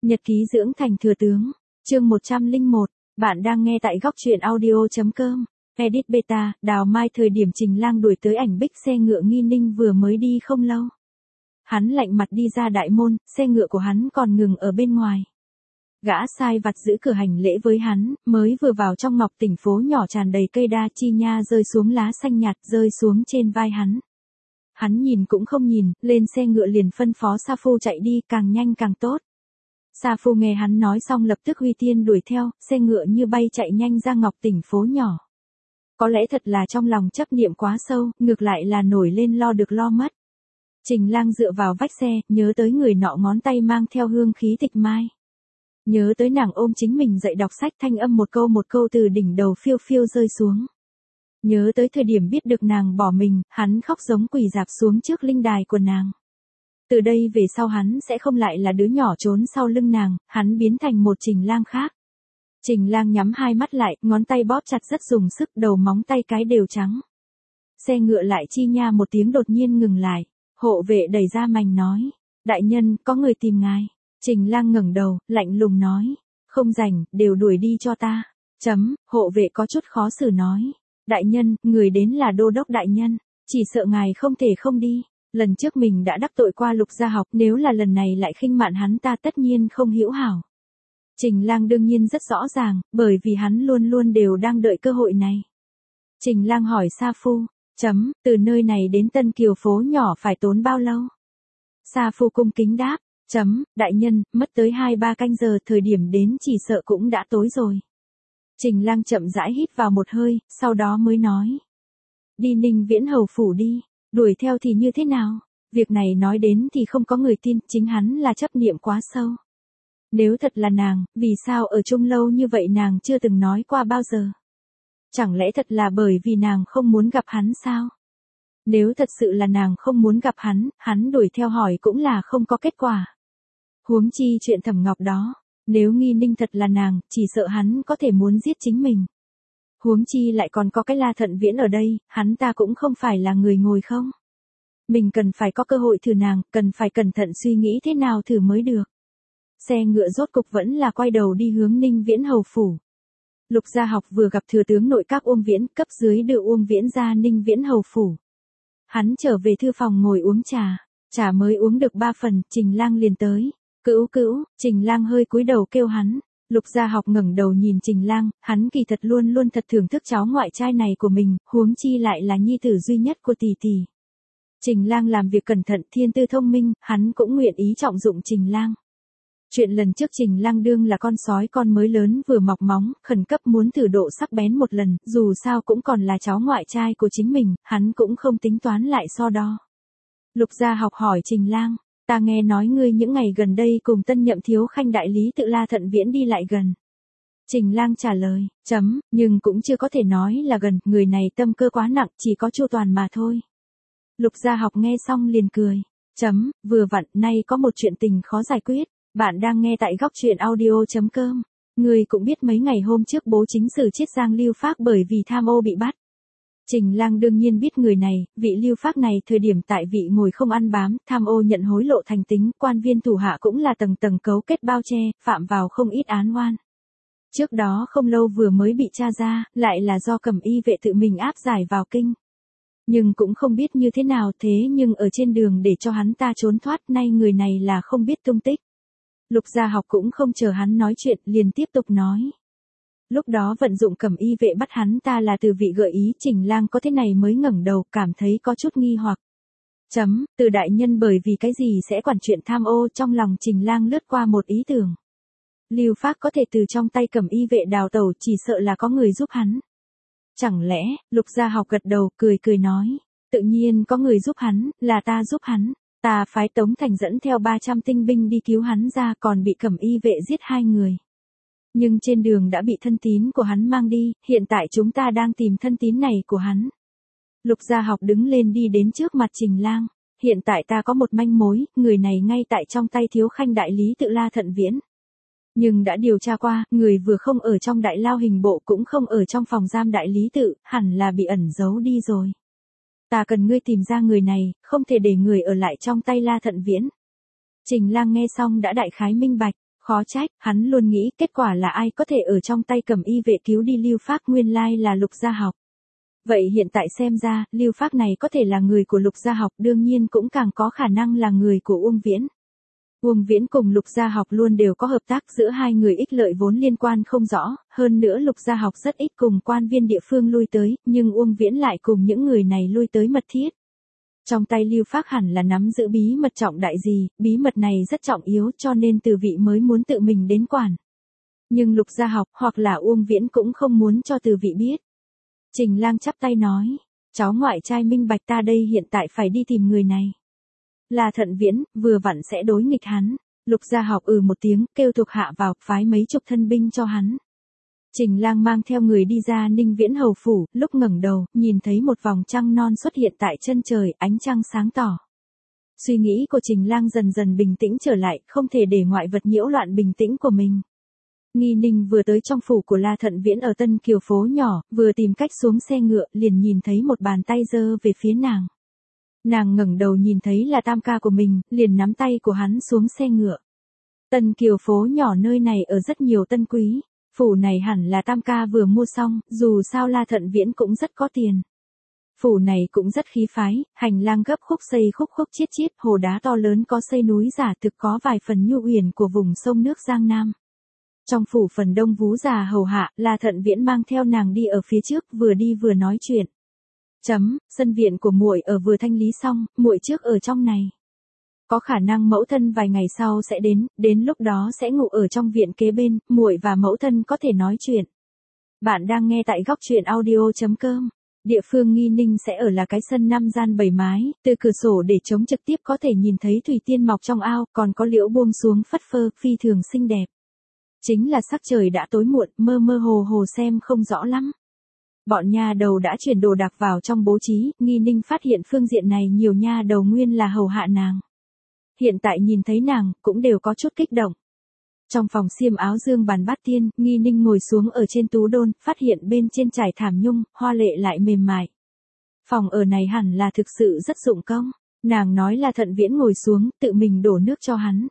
Nhật ký dưỡng thành thừa tướng, chương 101, bạn đang nghe tại góc truyện audio.com. Edit Beta, Đào Mai thời điểm Trình Lang đuổi tới ảnh bích xe ngựa Nghi Ninh vừa mới đi không lâu. Hắn lạnh mặt đi ra đại môn, xe ngựa của hắn còn ngừng ở bên ngoài. Gã sai vặt giữ cửa hành lễ với hắn, mới vừa vào trong ngọc tỉnh phố nhỏ tràn đầy cây đa chi nha rơi xuống lá xanh nhạt rơi xuống trên vai hắn. Hắn nhìn cũng không nhìn, lên xe ngựa liền phân phó Sa Phu chạy đi, càng nhanh càng tốt. Sa Phu nghe hắn nói xong lập tức huy tiên đuổi theo, xe ngựa như bay chạy nhanh ra ngọc tỉnh phố nhỏ. Có lẽ thật là trong lòng chấp niệm quá sâu, ngược lại là nổi lên lo được lo mất. Trình Lang dựa vào vách xe, nhớ tới người nọ ngón tay mang theo hương khí tịch mai. Nhớ tới nàng ôm chính mình dậy đọc sách thanh âm một câu từ đỉnh đầu phiêu phiêu rơi xuống. Nhớ tới thời điểm biết được nàng bỏ mình, hắn khóc giống quỳ rạp xuống trước linh đài của nàng. Từ đây về sau hắn sẽ không lại là đứa nhỏ trốn sau lưng nàng, hắn biến thành một Trình Lang khác. Trình Lang nhắm hai mắt lại, ngón tay bóp chặt rất dùng sức, đầu móng tay cái đều trắng. Xe ngựa lại chi nha một tiếng đột nhiên ngừng lại, hộ vệ đẩy ra mành nói, đại nhân, có người tìm ngài. Trình Lang ngẩng đầu, lạnh lùng nói, không rảnh, đều đuổi đi cho ta. Hộ vệ có chút khó xử nói, đại nhân, người đến là đô đốc đại nhân, chỉ sợ ngài không thể không đi. Lần trước mình đã đắc tội qua Lục Gia Học, nếu là lần này lại khinh mạn hắn ta tất nhiên không hữu hảo. Trình Lang đương nhiên rất rõ ràng, bởi vì hắn luôn luôn đều đang đợi cơ hội này. Trình Lang hỏi Sa Phu, từ nơi này đến Tân Kiều phố nhỏ phải tốn bao lâu? Sa Phu cung kính đáp, đại nhân, mất tới 2-3 canh giờ, thời điểm đến chỉ sợ cũng đã tối rồi. Trình Lang chậm rãi hít vào một hơi, sau đó mới nói, đi Ninh Viễn hầu phủ đi, đuổi theo thì như thế nào? Việc này nói đến thì không có người tin, chính hắn là chấp niệm quá sâu. Nếu thật là nàng, vì sao ở chung lâu như vậy nàng chưa từng nói qua bao giờ? Chẳng lẽ thật là bởi vì nàng không muốn gặp hắn sao? Nếu thật sự là nàng không muốn gặp hắn đuổi theo hỏi cũng là không có kết quả. Huống chi chuyện Thẩm Ngọc đó, nếu Nghi Ninh thật là nàng, chỉ sợ hắn có thể muốn giết chính mình. Huống chi lại còn có cái La Thận Viễn ở đây, hắn ta cũng không phải là người ngồi không. Mình cần phải có cơ hội thử nàng, cần phải cẩn thận suy nghĩ thế nào thử mới được. Xe ngựa rốt cục vẫn là quay đầu đi hướng Ninh Viễn hầu phủ. Lục Gia Học vừa gặp thừa tướng nội các Uông Viễn, cấp dưới đưa Uông Viễn ra Ninh Viễn hầu phủ. Hắn trở về thư phòng ngồi uống trà mới uống được 3 phần, Trình Lang liền tới. Cữu, Trình Lang hơi cúi đầu kêu hắn. Lục Gia Học ngẩng đầu nhìn Trình Lang, hắn kỳ thật luôn luôn thật thưởng thức cháu ngoại trai này của mình, huống chi lại là nhi tử duy nhất của tỷ tỷ. Trình Lang làm việc cẩn thận, thiên tư thông minh, hắn cũng nguyện ý trọng dụng Trình Lang. Chuyện lần trước Trình Lang đương là con sói con mới lớn vừa mọc móng, khẩn cấp muốn thử độ sắc bén một lần, dù sao cũng còn là cháu ngoại trai của chính mình, hắn cũng không tính toán lại so đo. Lục Gia Học hỏi Trình Lang, ta nghe nói ngươi những ngày gần đây cùng tân nhậm thiếu khanh đại lý tự La Thận Viễn đi lại gần. Trình Lang trả lời, nhưng cũng chưa có thể nói là gần, người này tâm cơ quá nặng, chỉ có Chu Toàn mà thôi. Lục Gia Học nghe xong liền cười, vừa vặn, nay có một chuyện tình khó giải quyết. Bạn đang nghe tại góc truyện audio.com. Người cũng biết mấy ngày hôm trước bố chính sử Chiết Giang Lưu Phác bởi vì tham ô bị bắt. Trình Lang đương nhiên biết người này, vị Lưu Phác này thời điểm tại vị ngồi không ăn bám, tham ô nhận hối lộ thành tính, quan viên thủ hạ cũng là tầng tầng cấu kết bao che, phạm vào không ít án oan. Trước đó không lâu vừa mới bị tra ra, lại là do Cẩm Y vệ tự mình áp giải vào kinh. Nhưng cũng không biết như thế nào, thế nhưng ở trên đường để cho hắn ta trốn thoát, nay người này là không biết tung tích. Lục Gia Học cũng không chờ hắn nói chuyện, liền tiếp tục nói. Lúc đó vận dụng Cẩm Y vệ bắt hắn ta là từ vị gợi ý, Trình Lang có thế này mới ngẩng đầu, cảm thấy có chút nghi hoặc. Từ đại nhân bởi vì cái gì sẽ quản chuyện tham ô, trong lòng Trình Lang lướt qua một ý tưởng. Lưu Phác có thể từ trong tay Cẩm Y vệ đào tẩu, chỉ sợ là có người giúp hắn. Chẳng lẽ, Lục Gia Học gật đầu, cười nói, tự nhiên có người giúp hắn, là ta giúp hắn. Ta phái Tống Thành dẫn theo 300 tinh binh đi cứu hắn ra, còn bị Cẩm Y vệ giết 2 người. Nhưng trên đường đã bị thân tín của hắn mang đi, hiện tại chúng ta đang tìm thân tín này của hắn. Lục Gia Học đứng lên đi đến trước mặt Trình Lang, hiện tại ta có một manh mối, người này ngay tại trong tay thiếu khanh đại lý tự La Thận Viễn. Nhưng đã điều tra qua, người vừa không ở trong đại lao hình bộ cũng không ở trong phòng giam đại lý tự, hẳn là bị ẩn giấu đi rồi. Ta cần ngươi tìm ra người này, không thể để người ở lại trong tay La Thận Viễn. Trình Lang nghe xong đã đại khái minh bạch, Khó trách, hắn luôn nghĩ kết quả là ai có thể ở trong tay cầm y vệ cứu đi Lưu Phác, nguyên lai là Lục Gia Học. Vậy hiện tại xem ra, Lưu Phác này có thể là người của Lục Gia Học, đương nhiên cũng càng có khả năng là người của Uông Viễn. Uông Viễn cùng Lục Gia Học luôn đều có hợp tác, giữa hai người ích lợi vốn liên quan không rõ, hơn nữa Lục Gia Học rất ít cùng quan viên địa phương lui tới, nhưng Uông Viễn lại cùng những người này lui tới mật thiết. Trong tay Lưu Phác hẳn là nắm giữ bí mật trọng đại gì, bí mật này rất trọng yếu cho nên Từ Vị mới muốn tự mình đến quản. Nhưng Lục Gia Học hoặc là Uông Viễn cũng không muốn cho Từ Vị biết. Trình Lang chắp tay nói, cháu ngoại trai minh bạch, ta đây hiện tại phải đi tìm người này. Là Thận Viễn, vừa vặn sẽ đối nghịch hắn. Lục Gia Học một tiếng, kêu thuộc hạ vào, phái mấy chục thân binh cho hắn. Trình Lang mang theo người đi ra Ninh Viễn hầu phủ, lúc ngẩng đầu, nhìn thấy một vòng trăng non xuất hiện tại chân trời, ánh trăng sáng tỏ. Suy nghĩ của Trình Lang dần dần bình tĩnh trở lại, không thể để ngoại vật nhiễu loạn bình tĩnh của mình. Nghi Ninh vừa tới trong phủ của La Thận Viễn ở Tân Kiều phố nhỏ, vừa tìm cách xuống xe ngựa, liền nhìn thấy một bàn tay giơ về phía nàng. Nàng ngẩng đầu nhìn thấy là Tam ca của mình, liền nắm tay của hắn xuống xe ngựa. Tân Kiều phố nhỏ nơi này ở rất nhiều tân quý. Phủ này hẳn là Tam ca vừa mua xong, dù sao La Thận Viễn cũng rất có tiền. Phủ này cũng rất khí phái, hành lang gấp khúc xây khúc khúc chiết chiết, hồ đá to lớn có xây núi giả, thực có vài phần nhu uyển của vùng sông nước Giang Nam. Trong phủ phần đông vú già hầu hạ, La Thận Viễn mang theo nàng đi ở phía trước, vừa đi vừa nói chuyện. Sân viện của muội ở vừa thanh lý xong, muội trước ở trong này. Có khả năng mẫu thân vài ngày sau sẽ đến lúc đó sẽ ngủ ở trong viện kế bên, muội và mẫu thân có thể nói chuyện. Bạn đang nghe tại góc truyện audio.com. Địa phương Nghi Ninh sẽ ở là cái sân 5 gian 7 mái, từ cửa sổ để trống trực tiếp có thể nhìn thấy thủy tiên mọc trong ao, còn có liễu buông xuống phất phơ, phi thường xinh đẹp. Chính là sắc trời đã tối muộn, mơ mơ hồ hồ xem không rõ lắm. Bọn nha đầu đã chuyển đồ đạc vào trong bố trí, Nghi Ninh phát hiện phương diện này nhiều nha đầu nguyên là hầu hạ nàng. Hiện tại nhìn thấy nàng, cũng đều có chút kích động. Trong phòng xiêm áo dương bàn bát tiên, Nghi Ninh ngồi xuống ở trên tú đôn, phát hiện bên trên trải thảm nhung, hoa lệ lại mềm mại. Phòng ở này hẳn là thực sự rất dụng công. Nàng nói là Thận Viễn ngồi xuống, tự mình đổ nước cho hắn.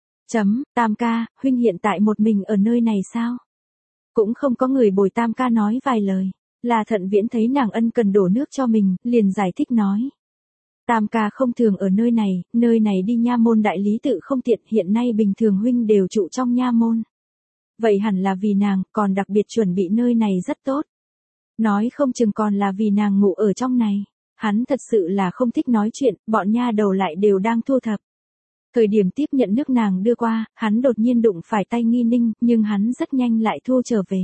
Tam ca, huynh hiện tại một mình ở nơi này sao? Cũng không có người bồi Tam ca nói vài lời. Là Thận Viễn thấy nàng ân cần đổ nước cho mình, liền giải thích nói. Tam ca không thường ở nơi này đi nha môn đại lý tự không tiện, hiện nay bình thường huynh đều trụ trong nha môn. Vậy hẳn là vì nàng, còn đặc biệt chuẩn bị nơi này rất tốt. Nói không chừng còn là vì nàng ngủ ở trong này. Hắn thật sự là không thích nói chuyện, bọn nha đầu lại đều đang thu thập. Thời điểm tiếp nhận nước nàng đưa qua, hắn đột nhiên đụng phải tay Nghi Ninh, nhưng hắn rất nhanh lại thu trở về.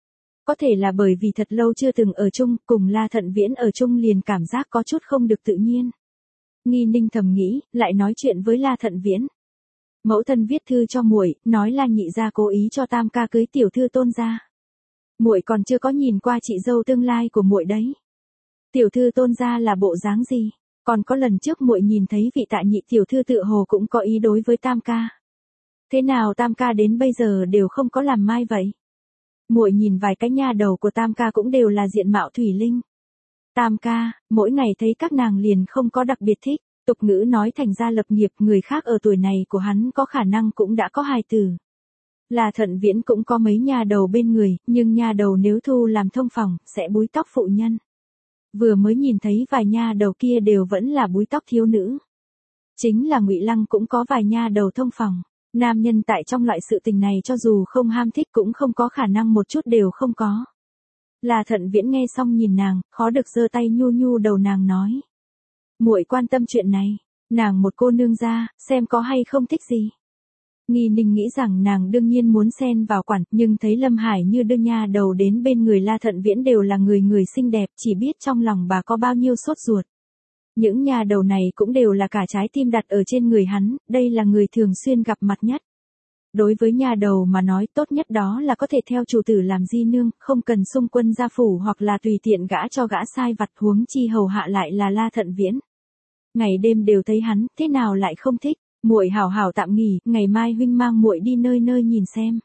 Có thể là bởi vì thật lâu chưa từng ở chung, cùng La Thận Viễn ở chung liền cảm giác có chút không được tự nhiên. Nghi Ninh thầm nghĩ, lại nói chuyện với La Thận Viễn. Mẫu thân viết thư cho muội, nói là nhị gia cố ý cho Tam ca cưới tiểu thư Tôn gia. Muội còn chưa có nhìn qua chị dâu tương lai của muội đấy. Tiểu thư Tôn gia là bộ dáng gì? Còn có lần trước muội nhìn thấy vị Tạ nhị tiểu thư tựa hồ cũng có ý đối với Tam ca. Thế nào Tam ca đến bây giờ đều không có làm mai vậy? Muội nhìn vài cái nha đầu của Tam ca cũng đều là diện mạo thủy linh. Tam ca, mỗi ngày thấy các nàng liền không có đặc biệt thích, tục ngữ nói thành ra lập nghiệp, người khác ở tuổi này của hắn có khả năng cũng đã có hài tử. Là Thận Viễn cũng có mấy nha đầu bên người, nhưng nha đầu nếu thu làm thông phòng, sẽ búi tóc phụ nhân. Vừa mới nhìn thấy vài nha đầu kia đều vẫn là búi tóc thiếu nữ. Chính là Ngụy Lăng cũng có vài nha đầu thông phòng. Nam nhân tại trong loại sự tình này cho dù không ham thích cũng không có khả năng một chút đều không có. Là Thận Viễn nghe xong nhìn nàng, khó được giơ tay nhu nhu đầu nàng nói. Muội quan tâm chuyện này, nàng một cô nương gia, xem có hay không thích gì. Nghi Ninh nghĩ rằng nàng đương nhiên muốn xen vào quản, nhưng thấy Lâm Hải như đưa nha đầu đến bên người La Thận Viễn đều là người xinh đẹp, chỉ biết trong lòng bà có bao nhiêu sốt ruột. Những nha đầu này cũng đều là cả trái tim đặt ở trên người hắn, đây là người thường xuyên gặp mặt nhất. Đối với nha đầu mà nói tốt nhất đó là có thể theo chủ tử làm di nương, không cần xung quân gia phủ hoặc là tùy tiện gã cho gã sai vặt, huống chi hầu hạ lại là La Thận Viễn. Ngày đêm đều thấy hắn, thế nào lại không thích, muội hảo hảo tạm nghỉ, ngày mai huynh mang muội đi nơi nơi nhìn xem.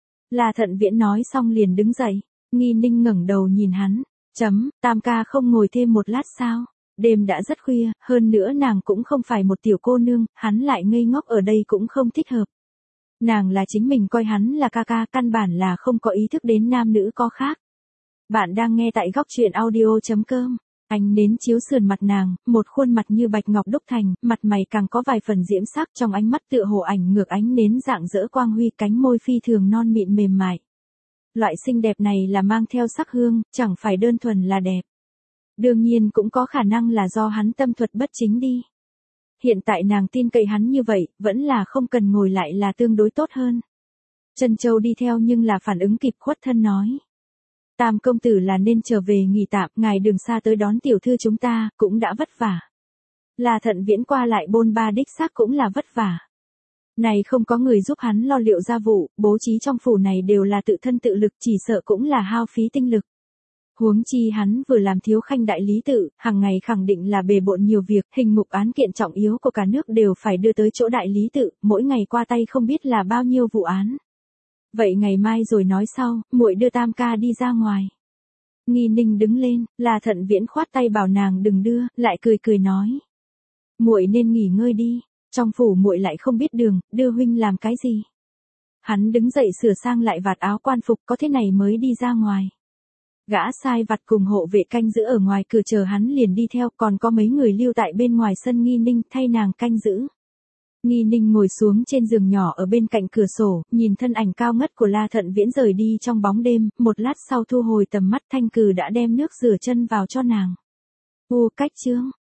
La Thận Viễn nói xong liền đứng dậy, Nghi Ninh ngẩng đầu nhìn hắn, Tam ca không ngồi thêm một lát sao? Đêm đã rất khuya, hơn nữa nàng cũng không phải một tiểu cô nương, hắn lại ngây ngốc ở đây cũng không thích hợp. Nàng là chính mình coi hắn là ca ca, căn bản là không có ý thức đến nam nữ có khác. Bạn đang nghe tại góc truyện audio.com. Ánh nến chiếu sườn mặt nàng, một khuôn mặt như bạch ngọc đúc thành, mặt mày càng có vài phần diễm sắc, trong ánh mắt tựa hồ ảnh ngược ánh nến rạng rỡ quang huy, cánh môi phi thường non mịn mềm mại. Loại xinh đẹp này là mang theo sắc hương, chẳng phải đơn thuần là đẹp. Đương nhiên cũng có khả năng là do hắn tâm thuật bất chính đi. Hiện tại nàng tin cậy hắn như vậy, vẫn là không cần ngồi lại là tương đối tốt hơn. Trân Châu đi theo nhưng là phản ứng kịp, khuất thân nói. Tam công tử là nên trở về nghỉ tạm, ngài đường xa tới đón tiểu thư chúng ta, cũng đã vất vả. Là Thận Viễn qua lại bôn ba đích xác cũng là vất vả. Này không có người giúp hắn lo liệu gia vụ, bố trí trong phủ này đều là tự thân tự lực, chỉ sợ cũng là hao phí tinh lực. Huống chi hắn vừa làm thiếu khanh đại lý tự, hàng ngày khẳng định là bề bộn nhiều việc, hình mục án kiện trọng yếu của cả nước đều phải đưa tới chỗ đại lý tự, mỗi ngày qua tay không biết là bao nhiêu vụ án. Vậy ngày mai rồi nói sau, muội đưa Tam ca đi ra ngoài. Nghi Ninh đứng lên, là Thận Viễn khoát tay bảo nàng đừng đưa, lại cười cười nói. Muội nên nghỉ ngơi đi, trong phủ muội lại không biết đường, đưa huynh làm cái gì. Hắn đứng dậy sửa sang lại vạt áo quan phục, có thế này mới đi ra ngoài. Gã sai vặt cùng hộ vệ canh giữ ở ngoài cửa chờ hắn liền đi theo, còn có mấy người lưu tại bên ngoài sân Nghi Ninh thay nàng canh giữ. Nghi Ninh ngồi xuống trên giường nhỏ ở bên cạnh cửa sổ, nhìn thân ảnh cao ngất của La Thận Viễn rời đi trong bóng đêm, một lát sau thu hồi tầm mắt, Thanh Cừ đã đem nước rửa chân vào cho nàng. Cách chương